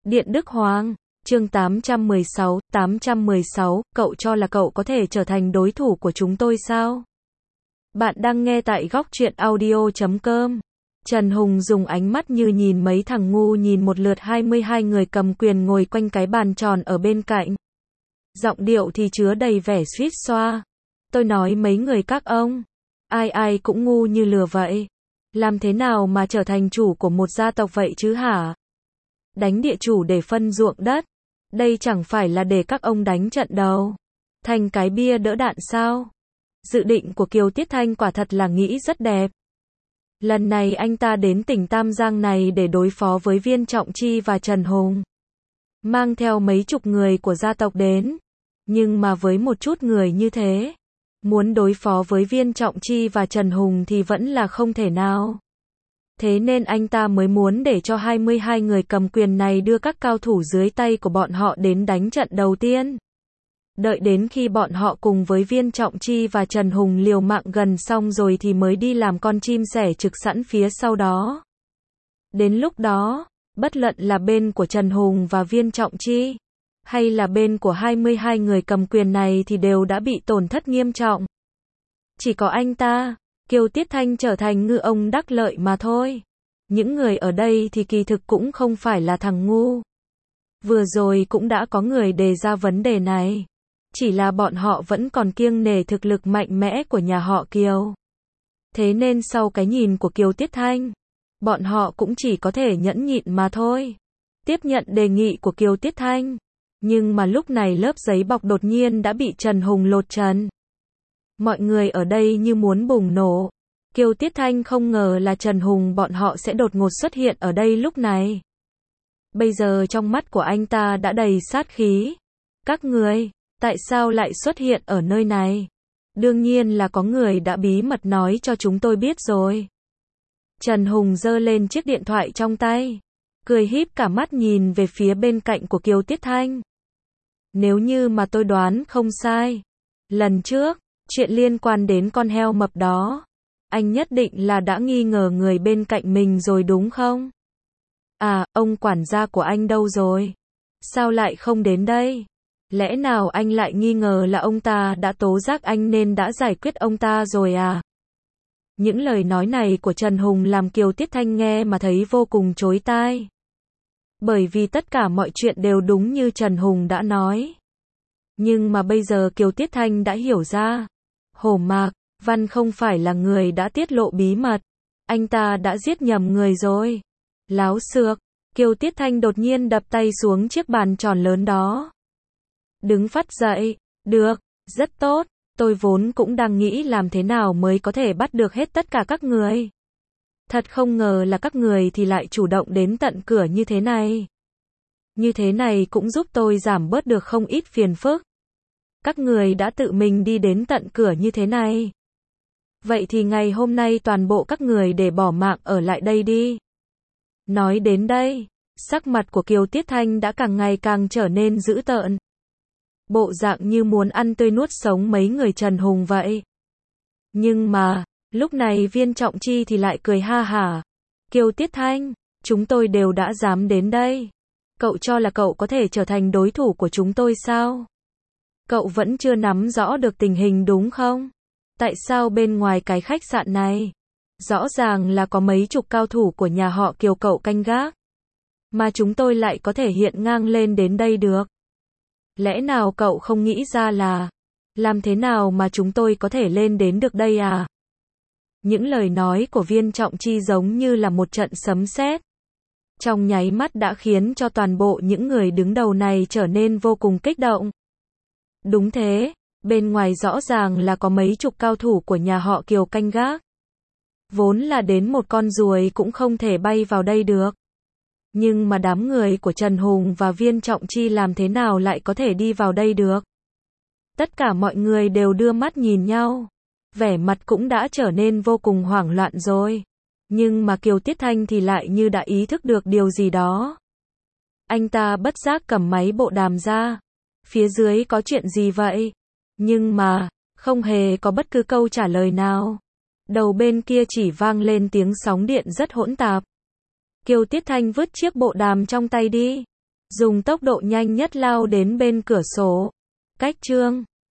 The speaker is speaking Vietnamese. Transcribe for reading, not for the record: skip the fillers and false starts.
Điện Đức Hoàng, chương 816, cậu cho là cậu có thể trở thành đối thủ của chúng tôi sao? Bạn đang nghe tại góc truyện audio.com. Trần Hùng dùng ánh mắt như nhìn mấy thằng ngu nhìn một lượt 22 người cầm quyền ngồi quanh cái bàn tròn ở bên cạnh. Giọng điệu thì chứa đầy vẻ suýt xoa. Tôi nói mấy người các ông, ai ai cũng ngu như lừa vậy. Làm thế nào mà trở thành chủ của một gia tộc vậy chứ hả? Đánh địa chủ để phân ruộng đất. Đây chẳng phải là để các ông đánh trận đầu. Thành cái bia đỡ đạn sao? Dự định của Kiều Tiết Thanh quả thật là nghĩ rất đẹp. Lần này anh ta đến tỉnh Tam Giang này để đối phó với Viên Trọng Chi và Trần Hùng. Mang theo mấy chục người của gia tộc đến. Nhưng mà với một chút người như thế, muốn đối phó với Viên Trọng Chi và Trần Hùng thì vẫn là không thể nào. Thế nên anh ta mới muốn để cho 22 người cầm quyền này đưa các cao thủ dưới tay của bọn họ đến đánh trận đầu tiên. Đợi đến khi bọn họ cùng với Viên Trọng Chi và Trần Hùng liều mạng gần xong rồi thì mới đi làm con chim sẻ trực sẵn phía sau đó. Đến lúc đó, bất luận là bên của Trần Hùng và Viên Trọng Chi, hay là bên của 22 người cầm quyền này thì đều đã bị tổn thất nghiêm trọng. Chỉ có anh ta, Kiều Tiết Thanh trở thành ngư ông đắc lợi mà thôi. Những người ở đây thì kỳ thực cũng không phải là thằng ngu. Vừa rồi cũng đã có người đề ra vấn đề này. Chỉ là bọn họ vẫn còn kiêng nể thực lực mạnh mẽ của nhà họ Kiều. Thế nên sau cái nhìn của Kiều Tiết Thanh, bọn họ cũng chỉ có thể nhẫn nhịn mà thôi. Tiếp nhận đề nghị của Kiều Tiết Thanh. Nhưng mà lúc này lớp giấy bọc đột nhiên đã bị Trần Hùng lột trần. Mọi người ở đây như muốn bùng nổ. Kiều Tiết Thanh không ngờ là Trần Hùng bọn họ sẽ đột ngột xuất hiện ở đây lúc này. Bây giờ trong mắt của anh ta đã đầy sát khí. Các người, tại sao lại xuất hiện ở nơi này? Đương nhiên là có người đã bí mật nói cho chúng tôi biết rồi. Trần Hùng giơ lên chiếc điện thoại trong tay, cười híp cả mắt nhìn về phía bên cạnh của Kiều Tiết Thanh. Nếu như mà tôi đoán không sai, lần trước, chuyện liên quan đến con heo mập đó, anh nhất định là đã nghi ngờ người bên cạnh mình rồi đúng không? À, ông quản gia của anh đâu rồi? Sao lại không đến đây? Lẽ nào anh lại nghi ngờ là ông ta đã tố giác anh nên đã giải quyết ông ta rồi à? Những lời nói này của Trần Hùng làm Kiều Tiết Thanh nghe mà thấy vô cùng chói tai. Bởi vì tất cả mọi chuyện đều đúng như Trần Hùng đã nói. Nhưng mà bây giờ Kiều Tiết Thanh đã hiểu ra. Hổ Mạc Văn không phải là người đã tiết lộ bí mật. Anh ta đã giết nhầm người rồi. Láo xược. Kiều Tiết Thanh đột nhiên đập tay xuống chiếc bàn tròn lớn đó. Đứng phắt dậy. Được, rất tốt. Tôi vốn cũng đang nghĩ làm thế nào mới có thể bắt được hết tất cả các người. Thật không ngờ là các người thì lại chủ động đến tận cửa như thế này. Như thế này cũng giúp tôi giảm bớt được không ít phiền phức. Các người đã tự mình đi đến tận cửa như thế này. Vậy thì ngày hôm nay toàn bộ các người để bỏ mạng ở lại đây đi. Nói đến đây, sắc mặt của Kiều Tiết Thanh đã càng ngày càng trở nên dữ tợn. Bộ dạng như muốn ăn tươi nuốt sống mấy người Trần Hùng vậy. Nhưng mà, lúc này Viên Trọng Chi thì lại cười ha hả. Kiều Tiết Thanh, chúng tôi đều đã dám đến đây. Cậu cho là cậu có thể trở thành đối thủ của chúng tôi sao? Cậu vẫn chưa nắm rõ được tình hình đúng không? Tại sao bên ngoài cái khách sạn này, rõ ràng là có mấy chục cao thủ của nhà họ Kiều cậu canh gác, mà chúng tôi lại có thể hiện ngang lên đến đây được? Lẽ nào cậu không nghĩ ra là, làm thế nào mà chúng tôi có thể lên đến được đây à? Những lời nói của Viên Trọng Chi giống như là một trận sấm sét. Trong nháy mắt đã khiến cho toàn bộ những người đứng đầu này trở nên vô cùng kích động. Đúng thế, bên ngoài rõ ràng là có mấy chục cao thủ của nhà họ Kiều canh gác. Vốn là đến một con ruồi cũng không thể bay vào đây được. Nhưng mà đám người của Trần Hùng và Viên Trọng Chi làm thế nào lại có thể đi vào đây được? Tất cả mọi người đều đưa mắt nhìn nhau. Vẻ mặt cũng đã trở nên vô cùng hoảng loạn rồi. Nhưng mà Kiều Tiết Thanh thì lại như đã ý thức được điều gì đó. Anh ta bất giác cầm máy bộ đàm ra. Phía dưới có chuyện gì vậy? Nhưng mà, không hề có bất cứ câu trả lời nào. Đầu bên kia chỉ vang lên tiếng sóng điện rất hỗn tạp. Kiều Tiết Thanh vứt chiếc bộ đàm trong tay đi. dùng tốc độ nhanh nhất lao đến bên cửa sổ. Cách chương